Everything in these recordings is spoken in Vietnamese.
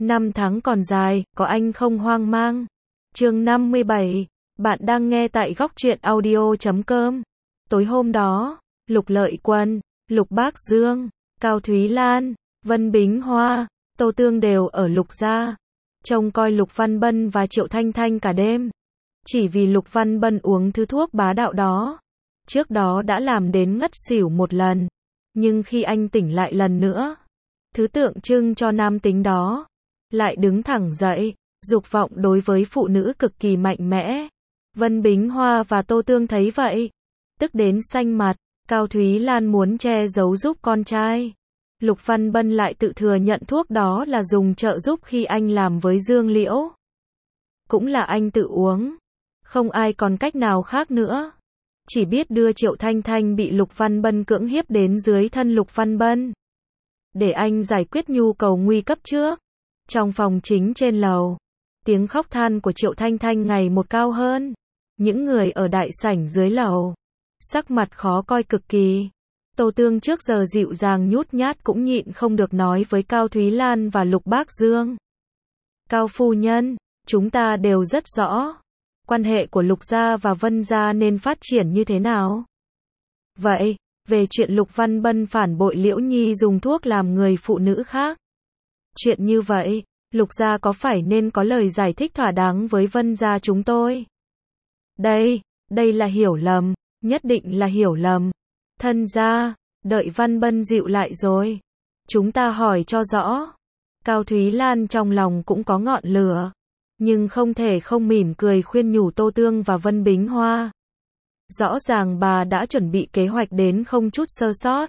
Năm tháng còn dài, có anh không hoang mang. Chương 57. Bạn đang nghe tại góc truyện audio.com. Tối hôm đó, Lục Lợi Quân, Lục Bác Dương, Cao Thúy Lan, Vân Bính Hoa, Tô Tương đều ở Lục gia, trông coi Lục Văn Bân và Triệu Thanh Thanh cả đêm. Chỉ vì Lục Văn Bân uống thứ thuốc bá đạo đó, trước đó đã làm đến ngất xỉu một lần, nhưng khi anh tỉnh lại lần nữa, thứ tượng trưng cho nam tính đó lại đứng thẳng dậy, dục vọng đối với phụ nữ cực kỳ mạnh mẽ. Vân Bính Hoa và Tô Tương thấy vậy, tức đến xanh mặt. Cao Thúy Lan muốn che giấu giúp con trai. Lục Văn Bân lại tự thừa nhận thuốc đó là dùng trợ giúp khi anh làm với Dương Liễu. Cũng là anh tự uống. Không ai còn cách nào khác nữa. Chỉ biết đưa Triệu Thanh Thanh bị Lục Văn Bân cưỡng hiếp đến dưới thân Lục Văn Bân, để anh giải quyết nhu cầu nguy cấp trước. Trong phòng chính trên lầu, tiếng khóc than của Triệu Thanh Thanh ngày một cao hơn. Những người ở đại sảnh dưới lầu, sắc mặt khó coi cực kỳ. Tô Tương trước giờ dịu dàng nhút nhát cũng nhịn không được nói với Cao Thúy Lan và Lục Bác Dương. Cao phu nhân, chúng ta đều rất rõ quan hệ của Lục gia và Vân gia nên phát triển như thế nào. Vậy, về chuyện Lục Văn Bân phản bội Liễu Nhi dùng thuốc làm người phụ nữ khác, chuyện như vậy, Lục gia có phải nên có lời giải thích thỏa đáng với Vân gia chúng tôi? Đây là hiểu lầm, nhất định là hiểu lầm. Thân gia, đợi Văn Bân dịu lại rồi, chúng ta hỏi cho rõ. Cao Thúy Lan trong lòng cũng có ngọn lửa, nhưng không thể không mỉm cười khuyên nhủ Tô Tương và Vân Bính Hoa. Rõ ràng bà đã chuẩn bị kế hoạch đến không chút sơ sót,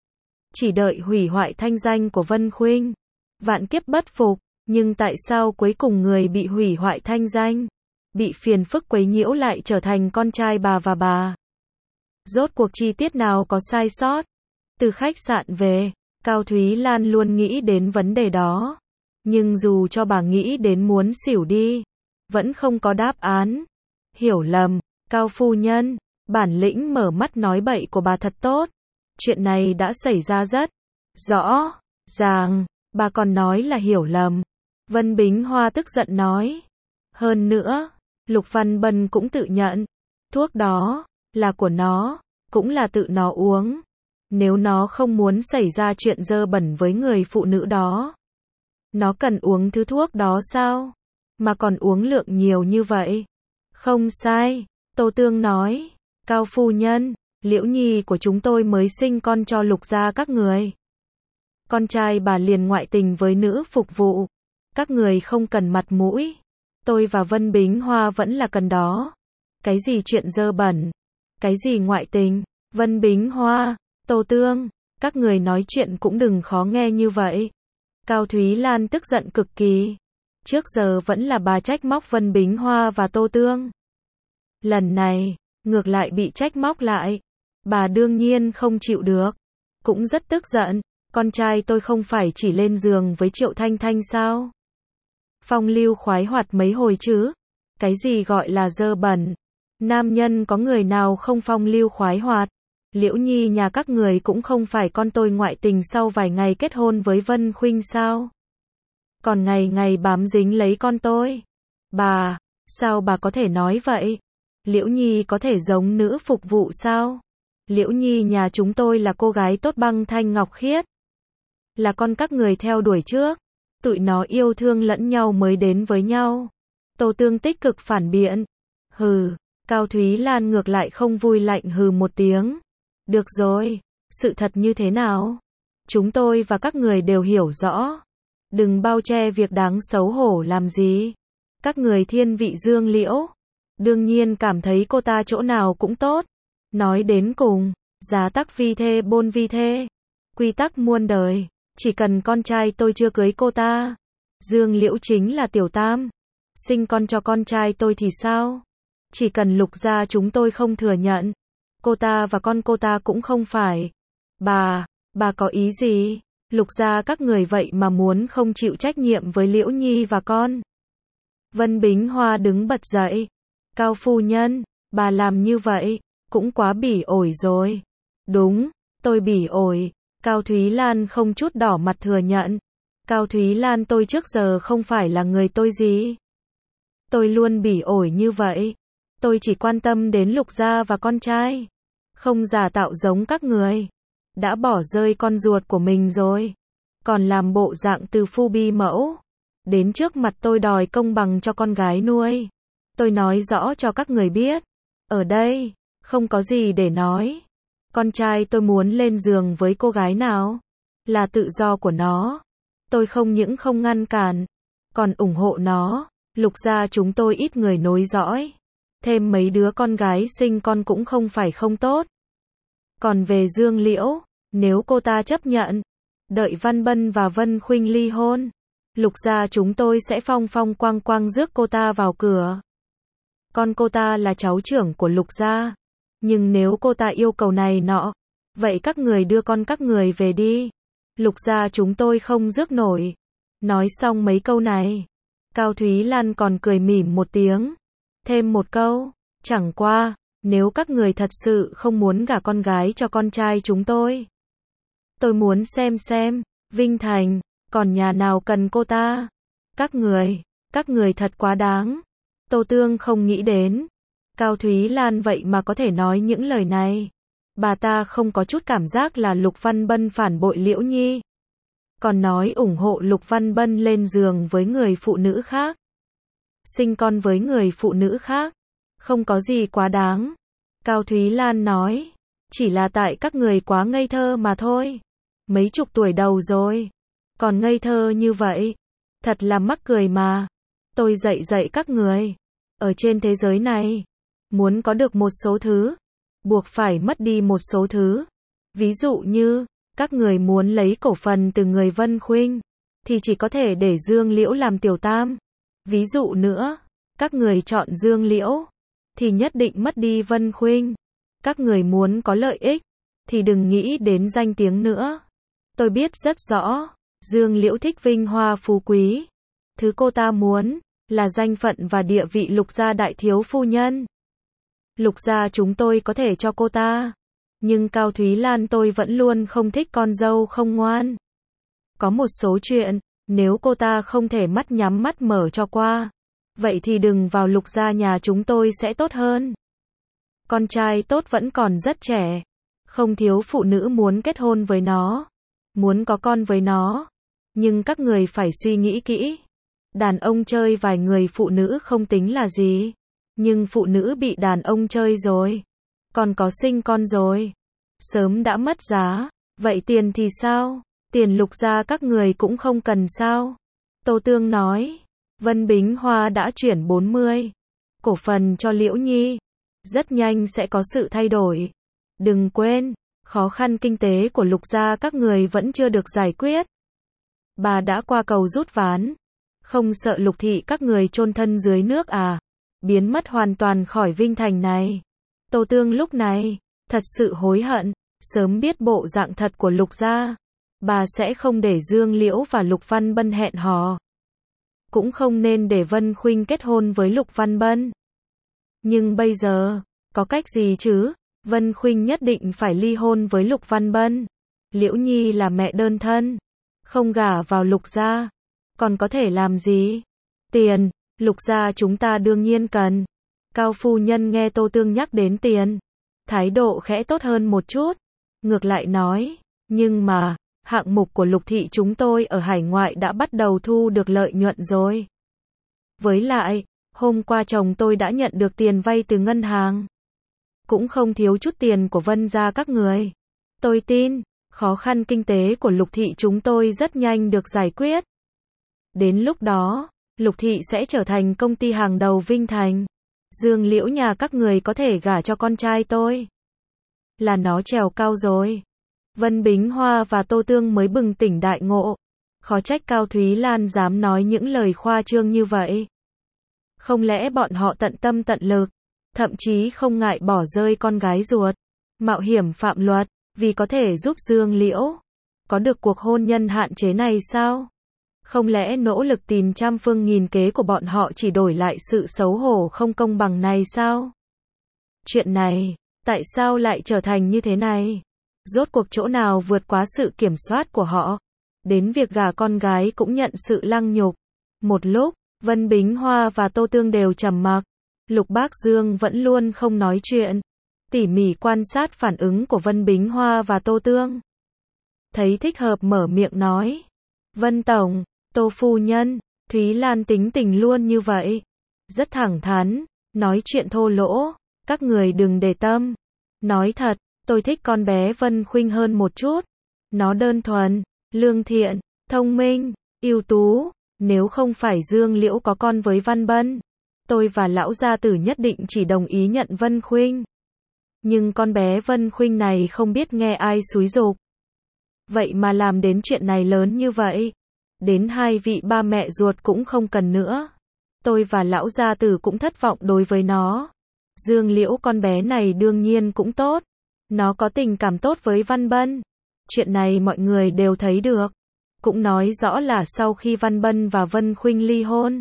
chỉ đợi hủy hoại thanh danh của Vân Khuynh, vạn kiếp bất phục. Nhưng tại sao cuối cùng người bị hủy hoại thanh danh, bị phiền phức quấy nhiễu lại trở thành con trai bà và bà? Rốt cuộc chi tiết nào có sai sót? Từ khách sạn về, Cao Thúy Lan luôn nghĩ đến vấn đề đó. Nhưng dù cho bà nghĩ đến muốn xỉu đi, vẫn không có đáp án. Hiểu lầm, Cao phu nhân, bản lĩnh mở mắt nói bậy của bà thật tốt. Chuyện này đã xảy ra rất rõ ràng, bà còn nói là hiểu lầm. Vân Bính Hoa tức giận nói. Hơn nữa, Lục Văn Bân cũng tự nhận, thuốc đó là của nó, cũng là tự nó uống. Nếu nó không muốn xảy ra chuyện dơ bẩn với người phụ nữ đó, nó cần uống thứ thuốc đó sao? Mà còn uống lượng nhiều như vậy. Không sai, Tô Tương nói. Cao phu nhân, Liễu Nhi của chúng tôi mới sinh con cho Lục gia các người. Con trai bà liền ngoại tình với nữ phục vụ. Các người không cần mặt mũi. Tôi và Vân Bính Hoa vẫn là cần đó. Cái gì chuyện dơ bẩn? Cái gì ngoại tình? Vân Bính Hoa, Tô Tương, các người nói chuyện cũng đừng khó nghe như vậy. Cao Thúy Lan tức giận cực kỳ. Trước giờ vẫn là bà trách móc Vân Bính Hoa và Tô Tương. Lần này, ngược lại bị trách móc lại. Bà đương nhiên không chịu được. Cũng rất tức giận. Con trai tôi không phải chỉ lên giường với Triệu Thanh Thanh sao? Phong lưu khoái hoạt mấy hồi chứ? Cái gì gọi là dơ bẩn? Nam nhân có người nào không phong lưu khoái hoạt? Liễu Nhi nhà các người cũng không phải con tôi ngoại tình sau vài ngày kết hôn với Vân Khuynh sao? Còn ngày ngày bám dính lấy con tôi. Bà, sao bà có thể nói vậy? Liễu Nhi có thể giống nữ phục vụ sao? Liễu Nhi nhà chúng tôi là cô gái tốt băng thanh ngọc khiết. Là con các người theo đuổi trước. Tụi nó yêu thương lẫn nhau mới đến với nhau. Tô Tương tích cực phản biện. Hừ, Cao Thúy Lan ngược lại không vui lạnh hừ một tiếng. Được rồi, sự thật như thế nào? Chúng tôi và các người đều hiểu rõ. Đừng bao che việc đáng xấu hổ làm gì. Các người thiên vị Dương Liễu, đương nhiên cảm thấy cô ta chỗ nào cũng tốt. Nói đến cùng, giá tắc vi thê bôn vi thê. Quy tắc muôn đời, chỉ cần con trai tôi chưa cưới cô ta. Dương Liễu chính là tiểu tam. Sinh con cho con trai tôi thì sao? Chỉ cần Lục gia chúng tôi không thừa nhận, cô ta và con cô ta cũng không phải. Bà có ý gì? Lục gia các người vậy mà muốn không chịu trách nhiệm với Liễu Nhi và con. Vân Bính Hoa đứng bật dậy. Cao phu nhân, bà làm như vậy, cũng quá bỉ ổi rồi. Đúng, tôi bỉ ổi. Cao Thúy Lan không chút đỏ mặt thừa nhận. Cao Thúy Lan, tôi trước giờ không phải là người tôi gì. Tôi luôn bỉ ổi như vậy. Tôi chỉ quan tâm đến Lục gia và con trai. Không giả tạo giống các người. Đã bỏ rơi con ruột của mình rồi. Còn làm bộ dạng từ phu bi mẫu. Đến trước mặt tôi đòi công bằng cho con gái nuôi. Tôi nói rõ cho các người biết. Ở đây, không có gì để nói. Con trai tôi muốn lên giường với cô gái nào, là tự do của nó. Tôi không những không ngăn cản, còn ủng hộ nó. Lục gia chúng tôi ít người nối dõi. Thêm mấy đứa con gái sinh con cũng không phải không tốt. Còn về Dương Liễu, nếu cô ta chấp nhận, đợi Văn Bân và Vân Khuynh ly hôn, Lục gia chúng tôi sẽ phong phong quang quang rước cô ta vào cửa. Con cô ta là cháu trưởng của Lục gia. Nhưng nếu cô ta yêu cầu này nọ, vậy các người đưa con các người về đi. Lục gia chúng tôi không rước nổi. Nói xong mấy câu này, Cao Thúy Lan còn cười mỉm một tiếng. Thêm một câu, chẳng qua, nếu các người thật sự không muốn gả con gái cho con trai chúng tôi muốn xem, Vinh Thành, còn nhà nào cần cô ta. Các người thật quá đáng. Tô Tương không nghĩ đến. Cao Thúy Lan vậy mà có thể nói những lời này. Bà ta không có chút cảm giác là Lục Văn Bân phản bội Liễu Nhi. Còn nói ủng hộ Lục Văn Bân lên giường với người phụ nữ khác. Sinh con với người phụ nữ khác. Không có gì quá đáng. Cao Thúy Lan nói. Chỉ là tại các người quá ngây thơ mà thôi. Mấy chục tuổi đầu rồi. Còn ngây thơ như vậy. Thật là mắc cười mà. Tôi dạy các người. Ở trên thế giới này, muốn có được một số thứ, buộc phải mất đi một số thứ. Ví dụ như, các người muốn lấy cổ phần từ người Vân Khuynh, thì chỉ có thể để Dương Liễu làm tiểu tam. Ví dụ nữa, các người chọn Dương Liễu, thì nhất định mất đi Vân Khuynh. Các người muốn có lợi ích, thì đừng nghĩ đến danh tiếng nữa. Tôi biết rất rõ, Dương Liễu thích vinh hoa phú quý. Thứ cô ta muốn, là danh phận và địa vị Lục gia đại thiếu phu nhân. Lục gia chúng tôi có thể cho cô ta. Nhưng Cao Thúy Lan tôi vẫn luôn không thích con dâu không ngoan. Có một số chuyện, nếu cô ta không thể mắt nhắm mắt mở cho qua, vậy thì đừng vào Lục gia nhà chúng tôi sẽ tốt hơn. Con trai tốt vẫn còn rất trẻ. Không thiếu phụ nữ muốn kết hôn với nó, muốn có con với nó. Nhưng các người phải suy nghĩ kỹ. Đàn ông chơi vài người phụ nữ không tính là gì. Nhưng phụ nữ bị đàn ông chơi rồi, còn có sinh con rồi, sớm đã mất giá. Vậy tiền thì sao? Tiền Lục gia các người cũng không cần sao? Tô Tương nói. Vân Bính Hoa đã chuyển 40 cổ phần cho Liễu Nhi. Rất nhanh sẽ có sự thay đổi. Đừng quên, khó khăn kinh tế của Lục gia các người vẫn chưa được giải quyết. Bà đã qua cầu rút ván. Không sợ Lục thị các người chôn thân dưới nước à? Biến mất hoàn toàn khỏi Vinh Thành này. Tô Tương lúc này thật sự hối hận. Sớm biết bộ dạng thật của Lục gia, bà sẽ không để Dương Liễu và Lục Văn Bân hẹn hò. Cũng không nên để Vân Khuynh kết hôn với Lục Văn Bân. Nhưng bây giờ, có cách gì chứ? Vân Khuynh nhất định phải ly hôn với Lục Văn Bân. Liễu Nhi là mẹ đơn thân, không gả vào Lục gia, còn có thể làm gì? Tiền, Lục gia chúng ta đương nhiên cần. Cao phu nhân nghe Tô Tương nhắc đến tiền, thái độ khẽ tốt hơn một chút. Ngược lại nói, nhưng mà, hạng mục của Lục thị chúng tôi ở hải ngoại đã bắt đầu thu được lợi nhuận rồi. Với lại, hôm qua chồng tôi đã nhận được tiền vay từ ngân hàng. Cũng không thiếu chút tiền của Vân gia các người. Tôi tin, khó khăn kinh tế của Lục thị chúng tôi rất nhanh được giải quyết. Đến lúc đó, Lục thị sẽ trở thành công ty hàng đầu Vinh Thành. Dương Liễu nhà các người có thể gả cho con trai tôi. Là nó trèo cao rồi. Vân Bính Hoa và Tô Tương mới bừng tỉnh đại ngộ. Khó trách Cao Thúy Lan dám nói những lời khoa trương như vậy. Không lẽ bọn họ tận tâm tận lực, thậm chí không ngại bỏ rơi con gái ruột, mạo hiểm phạm luật, vì có thể giúp Dương Liễu có được cuộc hôn nhân hạn chế này sao? Không lẽ nỗ lực tìm trăm phương nghìn kế của bọn họ chỉ đổi lại sự xấu hổ không công bằng này sao? Chuyện này, tại sao lại trở thành như thế này? Rốt cuộc chỗ nào vượt quá sự kiểm soát của họ? Đến việc gả con gái cũng nhận sự lăng nhục. Một lúc, Vân Bính Hoa và Tô Tương đều trầm mặc. Lục Bác Dương vẫn luôn không nói chuyện, tỉ mỉ quan sát phản ứng của Vân Bính Hoa và Tô Tương. Thấy thích hợp mở miệng nói. Vân Tổng, Tô Phu Nhân, Thúy Lan tính tình luôn như vậy. Rất thẳng thắn, nói chuyện thô lỗ, các người đừng để tâm. Nói thật, tôi thích con bé Vân Khuynh hơn một chút. Nó đơn thuần, lương thiện, thông minh, ưu tú. Nếu không phải Dương Liễu có con với Văn Bân, tôi và lão gia tử nhất định chỉ đồng ý nhận Vân Khuynh. Nhưng con bé Vân Khuynh này không biết nghe ai xúi giục. Vậy mà làm đến chuyện này lớn như vậy. Đến hai vị ba mẹ ruột cũng không cần nữa. Tôi và lão gia tử cũng thất vọng đối với nó. Dương Liễu con bé này đương nhiên cũng tốt. Nó có tình cảm tốt với Văn Bân. Chuyện này mọi người đều thấy được. Cũng nói rõ là sau khi Văn Bân và Vân Khuynh ly hôn,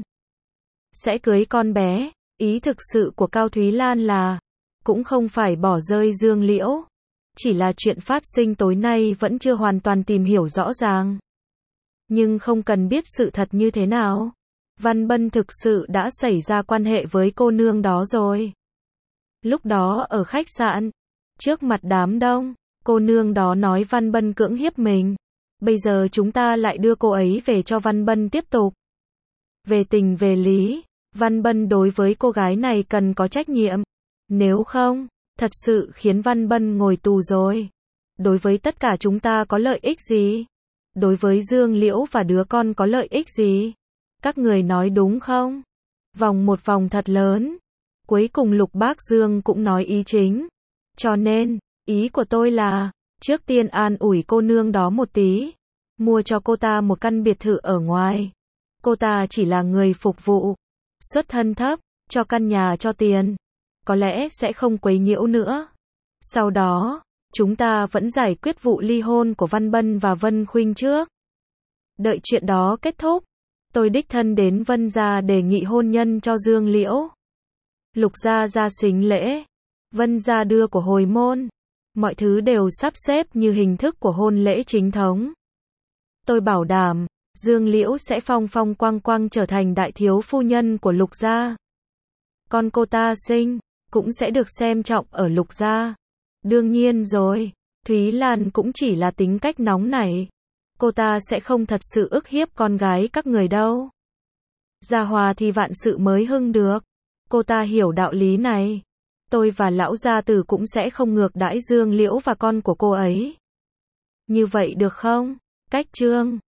sẽ cưới con bé. Ý thực sự của Cao Thúy Lan là, cũng không phải bỏ rơi Dương Liễu. Chỉ là chuyện phát sinh tối nay vẫn chưa hoàn toàn tìm hiểu rõ ràng. Nhưng không cần biết sự thật như thế nào. Văn Bân thực sự đã xảy ra quan hệ với cô nương đó rồi. Lúc đó ở khách sạn, trước mặt đám đông, cô nương đó nói Văn Bân cưỡng hiếp mình. Bây giờ chúng ta lại đưa cô ấy về cho Văn Bân tiếp tục. Về tình về lý, Văn Bân đối với cô gái này cần có trách nhiệm. Nếu không, thật sự khiến Văn Bân ngồi tù rồi. Đối với tất cả chúng ta có lợi ích gì? Đối với Dương Liễu và đứa con có lợi ích gì? Các người nói đúng không? Vòng một vòng thật lớn. Cuối cùng Lục Bác Dương cũng nói ý chính. Cho nên, ý của tôi là, trước tiên an ủi cô nương đó một tí. Mua cho cô ta một căn biệt thự ở ngoài. Cô ta chỉ là người phục vụ. Xuất thân thấp, cho căn nhà cho tiền. Có lẽ sẽ không quấy nhiễu nữa. Sau đó, chúng ta vẫn giải quyết vụ ly hôn của Văn Bân và Vân Khuynh trước. Đợi chuyện đó kết thúc, tôi đích thân đến Vân gia đề nghị hôn nhân cho Dương Liễu. Lục gia ra sính lễ, Vân gia đưa của hồi môn. Mọi thứ đều sắp xếp như hình thức của hôn lễ chính thống. Tôi bảo đảm, Dương Liễu sẽ phong phong quang quang trở thành đại thiếu phu nhân của Lục gia. Con cô ta sinh, cũng sẽ được xem trọng ở Lục gia. Đương nhiên rồi, Thúy Lan cũng chỉ là tính cách nóng nảy. Cô ta sẽ không thật sự ức hiếp con gái các người đâu. Gia hòa thì vạn sự mới hưng được. Cô ta hiểu đạo lý này. Tôi và lão gia tử cũng sẽ không ngược đãi Dương Liễu và con của cô ấy. Như vậy được không? Cách chương